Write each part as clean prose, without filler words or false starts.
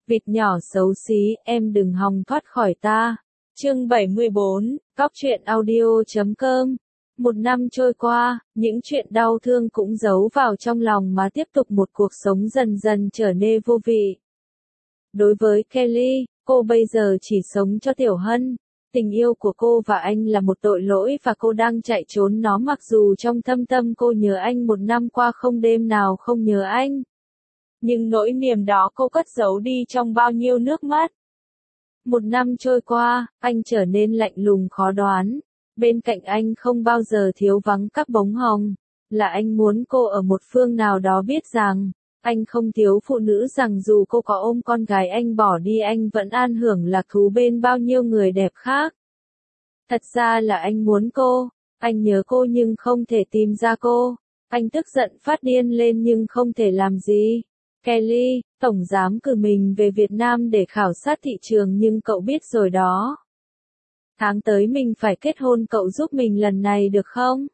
Vịt nhỏ xấu xí, em đừng hòng thoát khỏi ta. Chương 74, Góc truyện audio.com. Một năm trôi qua, những chuyện đau thương cũng giấu vào trong lòng mà tiếp tục một cuộc sống dần dần trở nên vô vị. Đối với Kelly, cô bây giờ chỉ sống cho Tiểu Hân. Tình yêu của cô và anh là một tội lỗi và cô đang chạy trốn nó, mặc dù trong thâm tâm cô nhớ anh, một năm qua không đêm nào không nhớ anh. Nhưng nỗi niềm đó cô cất giấu đi trong bao nhiêu nước mắt. Một năm trôi qua, anh trở nên lạnh lùng khó đoán. Bên cạnh anh không bao giờ thiếu vắng các bóng hồng. Là anh muốn cô ở một phương nào đó biết rằng, anh không thiếu phụ nữ, rằng dù cô có ôm con gái anh bỏ đi anh vẫn an hưởng lạc thú bên bao nhiêu người đẹp khác. Thật ra là anh muốn cô, anh nhớ cô nhưng không thể tìm ra cô. Anh tức giận phát điên lên nhưng không thể làm gì. Kelly, tổng giám cử mình về Việt Nam để khảo sát thị trường, nhưng cậu biết rồi đó. Tháng tới mình phải kết hôn, cậu giúp mình lần này được không?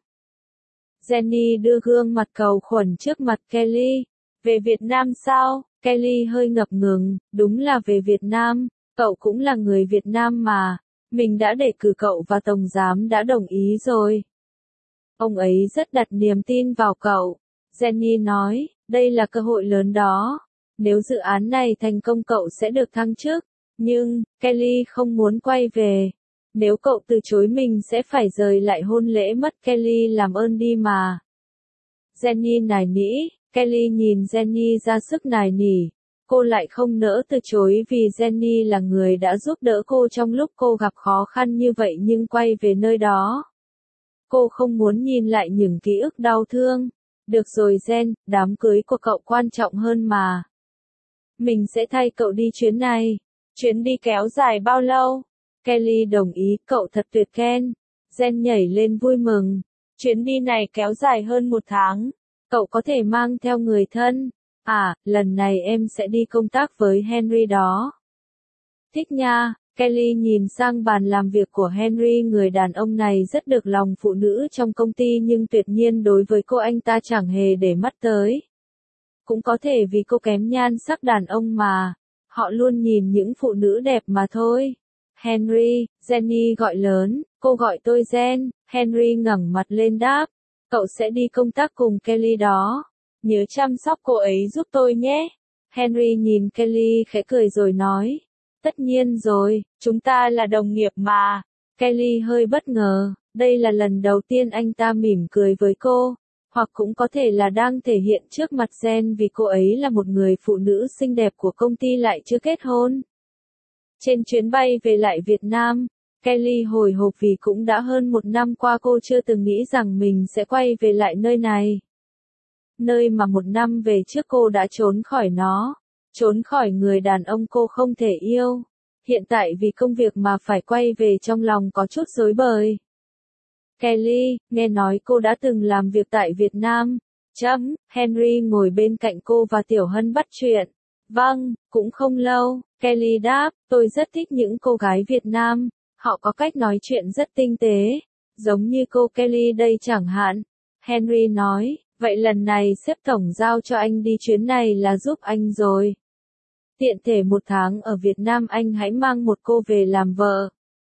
Jenny đưa gương mặt cầu khuẩn trước mặt Kelly. Về Việt Nam sao? Kelly hơi ngập ngừng, đúng là về Việt Nam, cậu cũng là người Việt Nam mà. Mình đã đề cử cậu và tổng giám đã đồng ý rồi. Ông ấy rất đặt niềm tin vào cậu. Jenny nói, đây là cơ hội lớn đó. Nếu dự án này thành công cậu sẽ được thăng chức. Nhưng, Kelly không muốn quay về. Nếu cậu từ chối mình sẽ phải rời lại hôn lễ mất. Kelly làm ơn đi mà. Jenny nài nỉ. Kelly nhìn Jenny ra sức nài nỉ. Cô lại không nỡ từ chối vì Jenny là người đã giúp đỡ cô trong lúc cô gặp khó khăn như vậy, nhưng quay về nơi đó. Cô không muốn nhìn lại những ký ức đau thương. Được rồi Jen, đám cưới của cậu quan trọng hơn mà. Mình sẽ thay cậu đi chuyến này. Chuyến đi kéo dài bao lâu? Kelly đồng ý, cậu thật tuyệt Ken. Jen nhảy lên vui mừng. Chuyến đi này kéo dài hơn 1 tháng. Cậu có thể mang theo người thân. À, lần này em sẽ đi công tác với Henry đó. Thích nha. Kelly nhìn sang bàn làm việc của Henry, người đàn ông này rất được lòng phụ nữ trong công ty nhưng tuyệt nhiên đối với cô anh ta chẳng hề để mắt tới. Cũng có thể vì cô kém nhan sắc đàn ông mà. Họ luôn nhìn những phụ nữ đẹp mà thôi. Henry, Jenny gọi lớn, cô gọi tôi Jen. Henry ngẩng mặt lên đáp, cậu sẽ đi công tác cùng Kelly đó. Nhớ chăm sóc cô ấy giúp tôi nhé. Henry nhìn Kelly khẽ cười rồi nói, tất nhiên rồi, chúng ta là đồng nghiệp mà. Kelly hơi bất ngờ, đây là lần đầu tiên anh ta mỉm cười với cô. Hoặc cũng có thể là đang thể hiện trước mặt Jen vì cô ấy là một người phụ nữ xinh đẹp của công ty lại chưa kết hôn. Trên chuyến bay về lại Việt Nam, Kelly hồi hộp vì cũng đã hơn 1 năm qua cô chưa từng nghĩ rằng mình sẽ quay về lại nơi này. Nơi mà 1 năm về trước cô đã trốn khỏi nó, trốn khỏi người đàn ông cô không thể yêu. Hiện tại vì công việc mà phải quay về, trong lòng có chút rối bời. Kelly, nghe nói cô đã từng làm việc tại Việt Nam. Henry ngồi bên cạnh cô và Tiểu Hân bắt chuyện. Vâng, cũng không lâu. Kelly đáp, tôi rất thích những cô gái Việt Nam. Họ có cách nói chuyện rất tinh tế. Giống như cô Kelly đây chẳng hạn. Henry nói, vậy lần này sếp tổng giao cho anh đi chuyến này là giúp anh rồi. Tiện thể 1 tháng ở Việt Nam anh hãy mang một cô về làm vợ.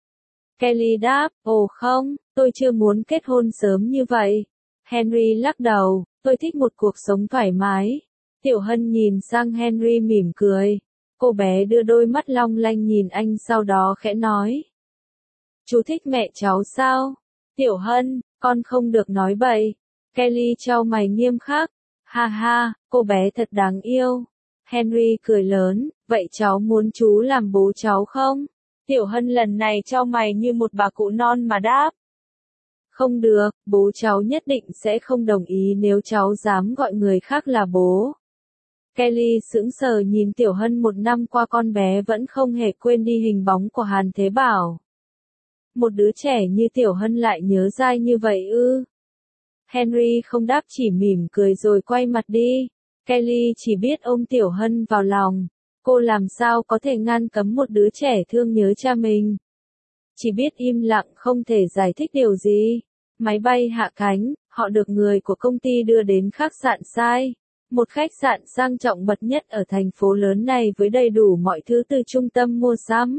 Kelly đáp, ồ không, tôi chưa muốn kết hôn sớm như vậy. Henry lắc đầu, tôi thích một cuộc sống thoải mái. Tiểu Hân nhìn sang Henry mỉm cười. Cô bé đưa đôi mắt long lanh nhìn anh, sau đó khẽ nói. Chú thích mẹ cháu sao? Tiểu Hân, con không được nói bậy. Kelly chau mày nghiêm khắc. Ha ha, cô bé thật đáng yêu. Henry cười lớn, vậy cháu muốn chú làm bố cháu không? Tiểu Hân lần này chau mày như một bà cụ non mà đáp. Không được, bố cháu nhất định sẽ không đồng ý nếu cháu dám gọi người khác là bố. Kelly sững sờ nhìn Tiểu Hân, 1 năm qua con bé vẫn không hề quên đi hình bóng của Hàn Thế Bảo. Một đứa trẻ như Tiểu Hân lại nhớ dai như vậy ư? Henry không đáp, chỉ mỉm cười rồi quay mặt đi. Kelly chỉ biết ôm Tiểu Hân vào lòng. Cô làm sao có thể ngăn cấm một đứa trẻ thương nhớ cha mình? Chỉ biết im lặng, không thể giải thích điều gì. Máy bay hạ cánh, họ được người của công ty đưa đến khách sạn Sai. một khách sạn sang trọng bậc nhất ở thành phố lớn này với đầy đủ mọi thứ từ trung tâm mua sắm,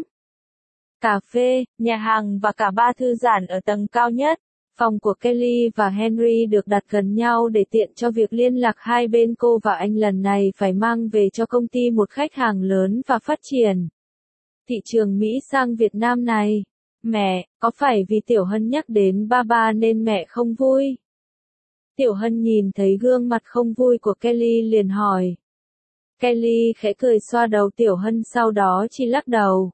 cà phê, nhà hàng và cả bar thư giãn ở tầng cao nhất. Phòng của Kelly và Henry được đặt gần nhau để tiện cho việc liên lạc hai bên. Cô và anh lần này phải mang về cho công ty một khách hàng lớn và phát triển thị trường Mỹ sang Việt Nam này. Mẹ, có phải vì Tiểu Hân nhắc đến ba nên mẹ không vui? Tiểu Hân nhìn thấy gương mặt không vui của Kelly liền hỏi. Kelly khẽ cười xoa đầu Tiểu Hân, sau đó chỉ lắc đầu.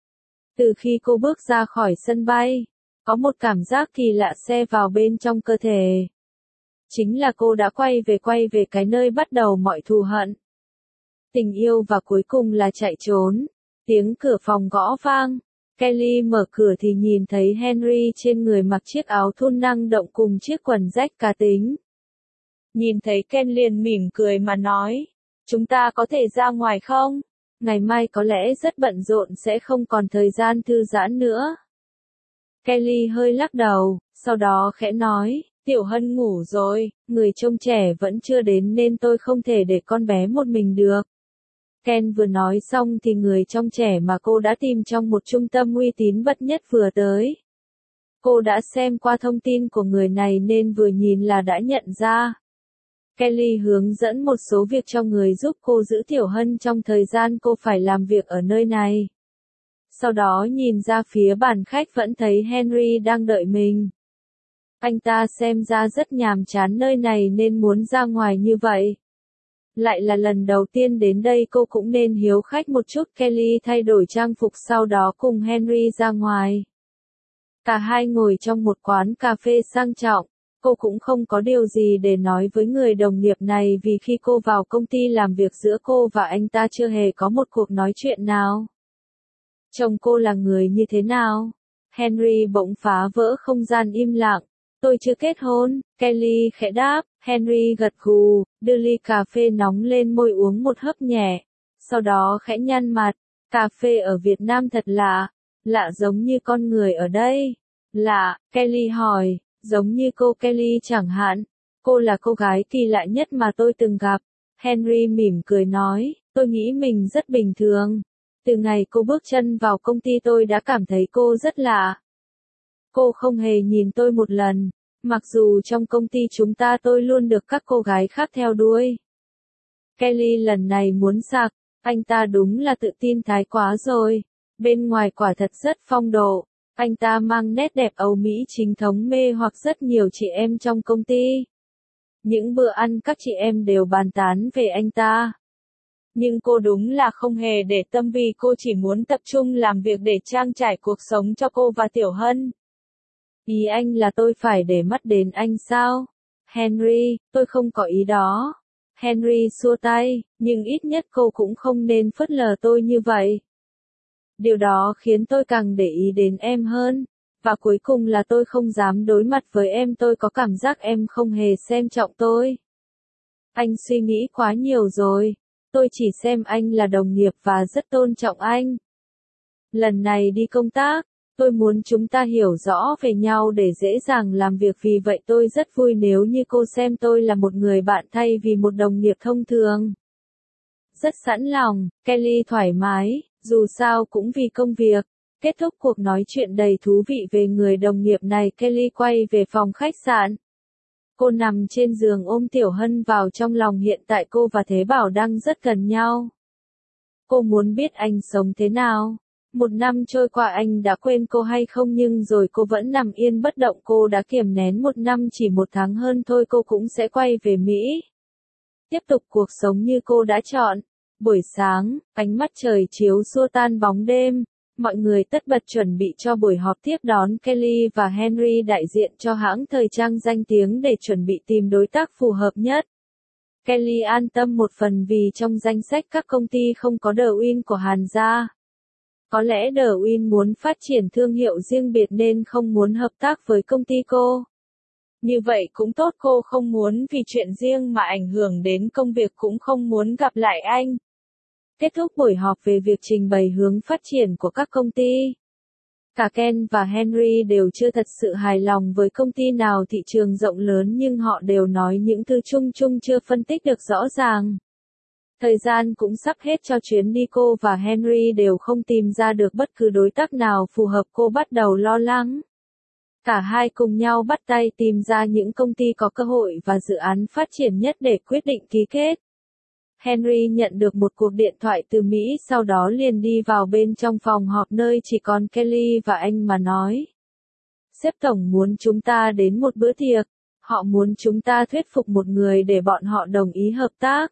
Từ khi cô bước ra khỏi sân bay, có một cảm giác kỳ lạ xe vào bên trong cơ thể. Chính là cô đã quay về cái nơi bắt đầu mọi thù hận, tình yêu và cuối cùng là chạy trốn. Tiếng cửa phòng gõ vang. Kelly mở cửa thì nhìn thấy Henry trên người mặc chiếc áo thun năng động cùng chiếc quần rách cá tính. Nhìn thấy Ken liền mỉm cười mà nói, chúng ta có thể ra ngoài không? Ngày mai có lẽ rất bận rộn sẽ không còn thời gian thư giãn nữa. Kelly hơi lắc đầu, sau đó khẽ nói, Tiểu Hân ngủ rồi, người trông trẻ vẫn chưa đến nên tôi không thể để con bé một mình được. Ken vừa nói xong thì người trông trẻ mà cô đã tìm trong một trung tâm uy tín bậc nhất vừa tới. Cô đã xem qua thông tin của người này nên vừa nhìn là đã nhận ra. Kelly hướng dẫn một số việc cho người giúp cô giữ Tiểu Hân trong thời gian cô phải làm việc ở nơi này. Sau đó nhìn ra phía bàn khách vẫn thấy Henry đang đợi mình. Anh ta xem ra rất nhàm chán nơi này nên muốn ra ngoài như vậy. Lại là lần đầu tiên đến đây, cô cũng nên hiếu khách một chút. Kelly thay đổi trang phục sau đó cùng Henry ra ngoài. Cả hai ngồi trong một quán cà phê sang trọng. Cô cũng không có điều gì để nói với người đồng nghiệp này vì khi cô vào công ty làm việc giữa cô và anh ta chưa hề có một cuộc nói chuyện nào. Chồng cô là người như thế nào? Henry bỗng phá vỡ không gian im lặng. Tôi chưa kết hôn, Kelly khẽ đáp. Henry gật gù, đưa ly cà phê nóng lên môi uống một hớp nhẹ. Sau đó khẽ nhăn mặt. Cà phê ở Việt Nam thật lạ. Lạ giống như con người ở đây. Lạ, Kelly hỏi. Giống như cô Kelly chẳng hạn. Cô là cô gái kỳ lạ nhất mà tôi từng gặp. Henry mỉm cười nói. Tôi nghĩ mình rất bình thường. Từ ngày cô bước chân vào công ty tôi đã cảm thấy cô rất lạ. Cô không hề nhìn tôi một lần, mặc dù trong công ty chúng ta tôi luôn được các cô gái khác theo đuôi. Kelly lần này muốn sặc, anh ta đúng là tự tin thái quá rồi. Bên ngoài quả thật rất phong độ, anh ta mang nét đẹp Âu Mỹ chính thống mê hoặc rất nhiều chị em trong công ty. Những bữa ăn các chị em đều bàn tán về anh ta. Nhưng cô đúng là không hề để tâm vì cô chỉ muốn tập trung làm việc để trang trải cuộc sống cho cô và Tiểu Hân. Ý anh là tôi phải để mắt đến anh sao? Henry, tôi không có ý đó. Henry xua tay, nhưng ít nhất cô cũng không nên phớt lờ tôi như vậy. Điều đó khiến tôi càng để ý đến em hơn. Và cuối cùng là tôi không dám đối mặt với em, tôi có cảm giác em không hề xem trọng tôi. Anh suy nghĩ quá nhiều rồi. Tôi chỉ xem anh là đồng nghiệp và rất tôn trọng anh. Lần này đi công tác, tôi muốn chúng ta hiểu rõ về nhau để dễ dàng làm việc, vì vậy tôi rất vui nếu như cô xem tôi là một người bạn thay vì một đồng nghiệp thông thường. Rất sẵn lòng, Kelly thoải mái, dù sao cũng vì công việc. Kết thúc cuộc nói chuyện đầy thú vị về người đồng nghiệp này, Kelly quay về phòng khách sạn. Cô nằm trên giường ôm Tiểu Hân vào trong lòng, hiện tại cô và Thế Bảo đang rất gần nhau. Cô muốn biết anh sống thế nào. Một năm trôi qua anh đã quên cô hay không, nhưng rồi cô vẫn nằm yên bất động. Cô đã kiềm nén một năm, chỉ một tháng hơn thôi cô cũng sẽ quay về Mỹ. Tiếp tục cuộc sống như cô đã chọn. Buổi sáng, ánh mắt trời chiếu xua tan bóng đêm. Mọi người tất bật chuẩn bị cho buổi họp tiếp đón Kelly và Henry, đại diện cho hãng thời trang danh tiếng, để chuẩn bị tìm đối tác phù hợp nhất. Kelly an tâm một phần vì trong danh sách các công ty không có Derwin của Hàn gia. Có lẽ Derwin muốn phát triển thương hiệu riêng biệt nên không muốn hợp tác với công ty cô. Như vậy cũng tốt, cô không muốn vì chuyện riêng mà ảnh hưởng đến công việc, cũng không muốn gặp lại anh. Kết thúc buổi họp về việc trình bày hướng phát triển của các công ty. Cả Ken và Henry đều chưa thật sự hài lòng với công ty nào thị trường rộng lớn nhưng họ đều nói những thứ chung chung chưa phân tích được rõ ràng. Thời gian cũng sắp hết cho chuyến đi, cô và Henry đều không tìm ra được bất cứ đối tác nào phù hợp, cô bắt đầu lo lắng. Cả hai cùng nhau bắt tay tìm ra những công ty có cơ hội và dự án phát triển nhất để quyết định ký kết. Henry nhận được một cuộc điện thoại từ Mỹ, sau đó liền đi vào bên trong phòng họp nơi chỉ còn Kelly và anh mà nói. Sếp tổng muốn chúng ta đến một bữa tiệc, họ muốn chúng ta thuyết phục một người để bọn họ đồng ý hợp tác.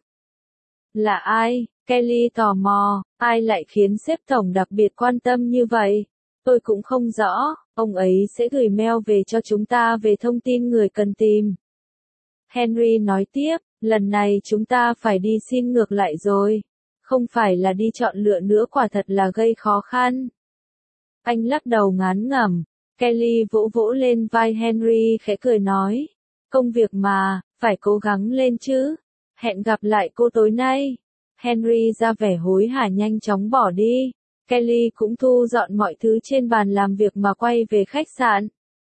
Là ai? Kelly tò mò, ai lại khiến sếp tổng đặc biệt quan tâm như vậy? Tôi cũng không rõ, ông ấy sẽ gửi mail về cho chúng ta về thông tin người cần tìm. Henry nói tiếp, lần này chúng ta phải đi xin ngược lại rồi. Không phải là đi chọn lựa nữa, quả thật là gây khó khăn. Anh lắc đầu ngán ngẩm. Kelly vỗ vỗ lên vai Henry khẽ cười nói. Công việc mà, phải cố gắng lên chứ. Hẹn gặp lại cô tối nay. Henry ra vẻ hối hả nhanh chóng bỏ đi. Kelly cũng thu dọn mọi thứ trên bàn làm việc mà quay về khách sạn.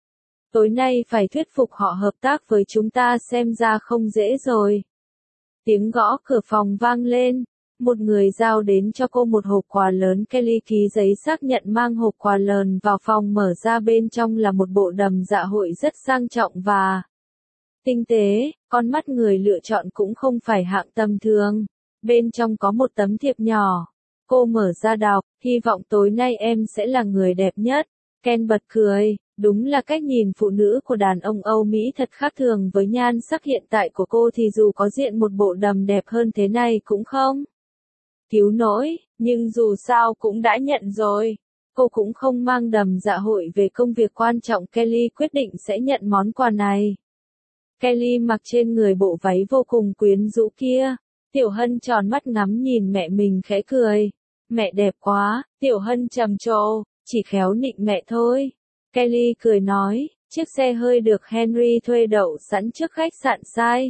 Tối nay phải thuyết phục họ hợp tác với chúng ta, xem ra không dễ rồi. Tiếng gõ cửa phòng vang lên. Một người giao đến cho cô một hộp quà lớn. Kelly ký giấy xác nhận mang hộp quà lớn vào phòng, mở ra bên trong là một bộ đầm dạ hội rất sang trọng và tinh tế, con mắt người lựa chọn cũng không phải hạng tầm thường. Bên trong có một tấm thiệp nhỏ. Cô mở ra đọc, hy vọng tối nay em sẽ là người đẹp nhất. Ken bật cười, đúng là cách nhìn phụ nữ của đàn ông Âu Mỹ thật khác thường với nhan sắc hiện tại của cô, thì dù có diện một bộ đầm đẹp hơn thế này cũng không cứu nổi, nhưng dù sao cũng đã nhận rồi. Cô cũng không mang đầm dạ hội về công việc quan trọng, Kelly quyết định sẽ nhận món quà này. Kelly mặc trên người bộ váy vô cùng quyến rũ kia. Tiểu Hân tròn mắt ngắm nhìn mẹ mình khẽ cười. Mẹ đẹp quá, Tiểu Hân trầm trồ, chỉ khéo nịnh mẹ thôi. Kelly cười nói, chiếc xe hơi được Henry thuê đậu sẵn trước khách sạn sai.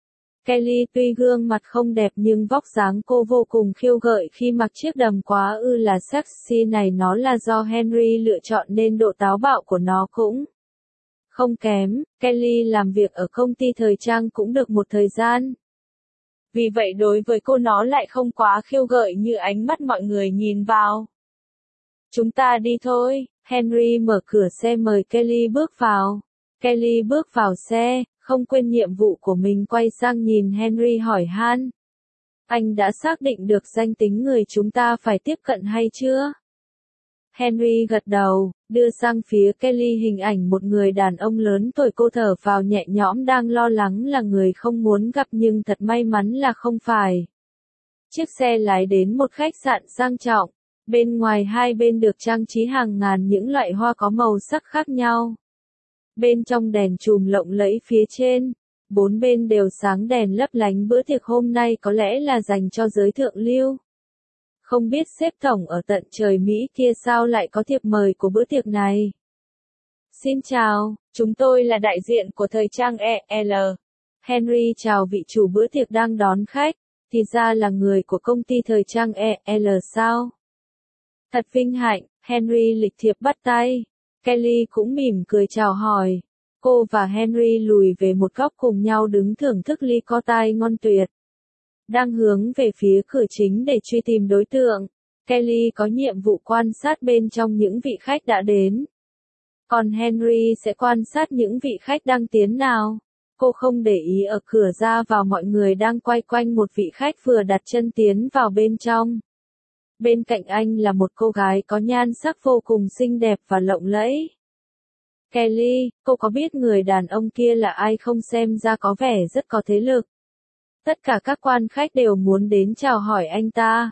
Kelly tuy gương mặt không đẹp nhưng vóc dáng cô vô cùng khiêu gợi khi mặc chiếc đầm quá là sexy này, nó là do Henry lựa chọn nên độ táo bạo của nó cũng không kém. Kelly làm việc ở công ty thời trang cũng được một thời gian. Vì vậy đối với cô nó lại không quá khiêu gợi như ánh mắt mọi người nhìn vào. Chúng ta đi thôi. Henry mở cửa xe mời Kelly bước vào. Kelly bước vào xe, không quên nhiệm vụ của mình, quay sang nhìn Henry hỏi han. Anh đã xác định được danh tính người chúng ta phải tiếp cận hay chưa? Henry gật đầu, đưa sang phía Kelly hình ảnh một người đàn ông lớn tuổi. Cô thở phào nhẹ nhõm, đang lo lắng là người không muốn gặp nhưng thật may mắn là không phải. Chiếc xe lái đến một khách sạn sang trọng. Bên ngoài hai bên được trang trí hàng ngàn những loại hoa có màu sắc khác nhau. Bên trong đèn chùm lộng lẫy phía trên. Bốn bên đều sáng đèn lấp lánh. Bữa tiệc hôm nay có lẽ là dành cho giới thượng lưu. Không biết sếp tổng ở tận trời Mỹ kia sao lại có thiệp mời của bữa tiệc này. Xin chào, chúng tôi là đại diện của thời trang EL. Henry chào vị chủ bữa tiệc đang đón khách. Thì ra là người của công ty thời trang EL sao? Thật vinh hạnh. Henry lịch thiệp bắt tay. Kelly cũng mỉm cười chào hỏi. Cô và Henry lùi về một góc cùng nhau đứng thưởng thức ly cocktail ngon tuyệt. Đang hướng về phía cửa chính để truy tìm đối tượng. Kelly có nhiệm vụ quan sát bên trong những vị khách đã đến. Còn Henry sẽ quan sát những vị khách đang tiến nào. Cô không để ý ở cửa ra vào mọi người đang quay quanh một vị khách vừa đặt chân tiến vào bên trong. Bên cạnh anh là một cô gái có nhan sắc vô cùng xinh đẹp và lộng lẫy. Kelly, cô có biết người đàn ông kia là ai không? Xem ra có vẻ rất có thế lực. Tất cả các quan khách đều muốn đến chào hỏi anh ta.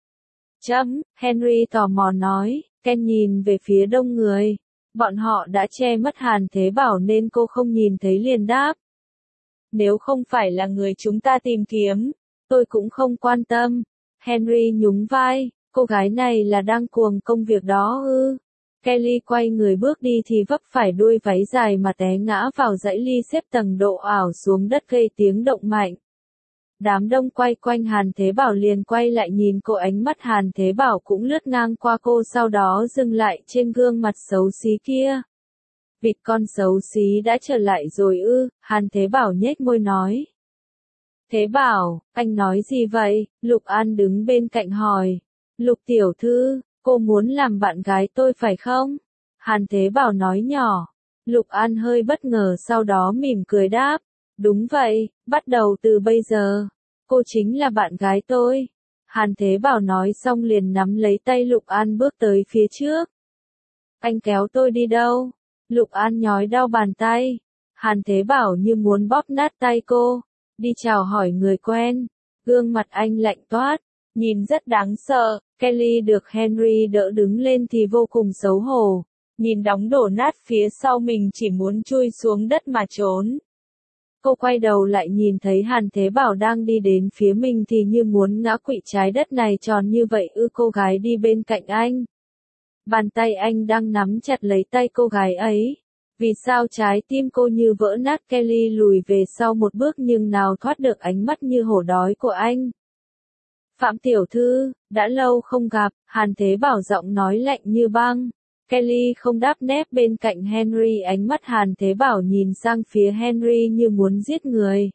Henry tò mò nói. Ken nhìn về phía đông người. Bọn họ đã che mất Hàn Thế Bảo nên cô không nhìn thấy, liền đáp. Nếu không phải là người chúng ta tìm kiếm, tôi cũng không quan tâm. Henry nhún vai. Cô gái này là đang cuồng công việc đó ư? Kelly quay người bước đi thì vấp phải đuôi váy dài mà té ngã vào dãy ly xếp tầng độ ảo xuống đất gây tiếng động mạnh. Đám đông quay quanh Hàn Thế Bảo liền quay lại nhìn cô, ánh mắt Hàn Thế Bảo cũng lướt ngang qua cô, sau đó dừng lại trên gương mặt xấu xí kia. Vịt con xấu xí đã trở lại rồi ư? Hàn Thế Bảo nhếch môi nói. Thế Bảo, anh nói gì vậy? Lục An đứng bên cạnh hỏi. Lục tiểu thư, cô muốn làm bạn gái tôi phải không? Hàn Thế Bảo nói nhỏ. Lục An hơi bất ngờ sau đó mỉm cười đáp. Đúng vậy, bắt đầu từ bây giờ, cô chính là bạn gái tôi. Hàn Thế Bảo nói xong liền nắm lấy tay Lục An bước tới phía trước. Anh kéo tôi đi đâu? Lục An nhói đau bàn tay. Hàn Thế Bảo như muốn bóp nát tay cô. Đi chào hỏi người quen. Gương mặt anh lạnh toát, nhìn rất đáng sợ. Kelly được Henry đỡ đứng lên thì vô cùng xấu hổ. Nhìn đống đổ nát phía sau mình chỉ muốn chui xuống đất mà trốn. Cô quay đầu lại nhìn thấy Hàn Thế Bảo đang đi đến phía mình thì như muốn ngã quỵ, trái đất này tròn như vậy ư? Cô gái đi bên cạnh anh. Bàn tay anh đang nắm chặt lấy tay cô gái ấy. Vì sao trái tim cô như vỡ nát? Kelly lùi về sau một bước nhưng nào thoát được ánh mắt như hổ đói của anh. Phạm tiểu thư, đã lâu không gặp, Hàn Thế Bảo giọng nói lạnh như băng. Kelly không đáp, nép bên cạnh Henry, ánh mắt Hàn Thế Bảo nhìn sang phía Henry như muốn giết người.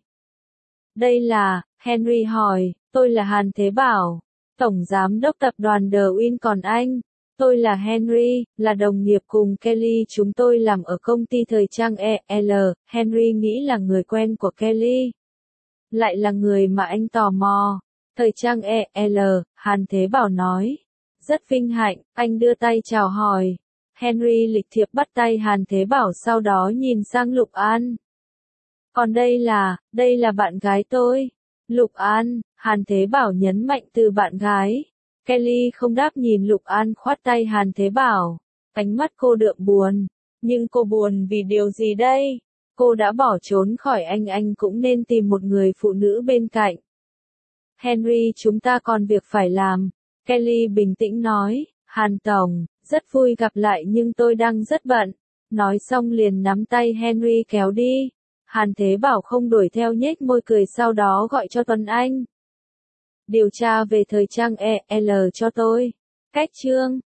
Đây là, Henry hỏi, tôi là Hàn Thế Bảo, Tổng Giám đốc Tập đoàn The Win, còn anh? Tôi là Henry, là đồng nghiệp cùng Kelly, chúng tôi làm ở công ty thời trang EL. Henry nghĩ là người quen của Kelly. Lại là người mà anh tò mò. Thời trang EL, Hàn Thế Bảo nói. Rất vinh hạnh, anh đưa tay chào hỏi. Henry lịch thiệp bắt tay Hàn Thế Bảo, sau đó nhìn sang Lục An. Còn đây là bạn gái tôi. Lục An, Hàn Thế Bảo nhấn mạnh từ bạn gái. Kelly không đáp, nhìn Lục An khoát tay Hàn Thế Bảo. Ánh mắt cô đượm buồn. Nhưng cô buồn vì điều gì đây? Cô đã bỏ trốn khỏi anh cũng nên tìm một người phụ nữ bên cạnh. Henry, chúng ta còn việc phải làm. Kelly bình tĩnh nói. Hàn Tổng, rất vui gặp lại nhưng tôi đang rất bận. Nói xong liền nắm tay Henry kéo đi. Hàn Thế Bảo không đuổi theo, nhếch môi cười sau đó gọi cho Tuấn Anh. Điều tra về thời trang EL cho tôi. Cách chương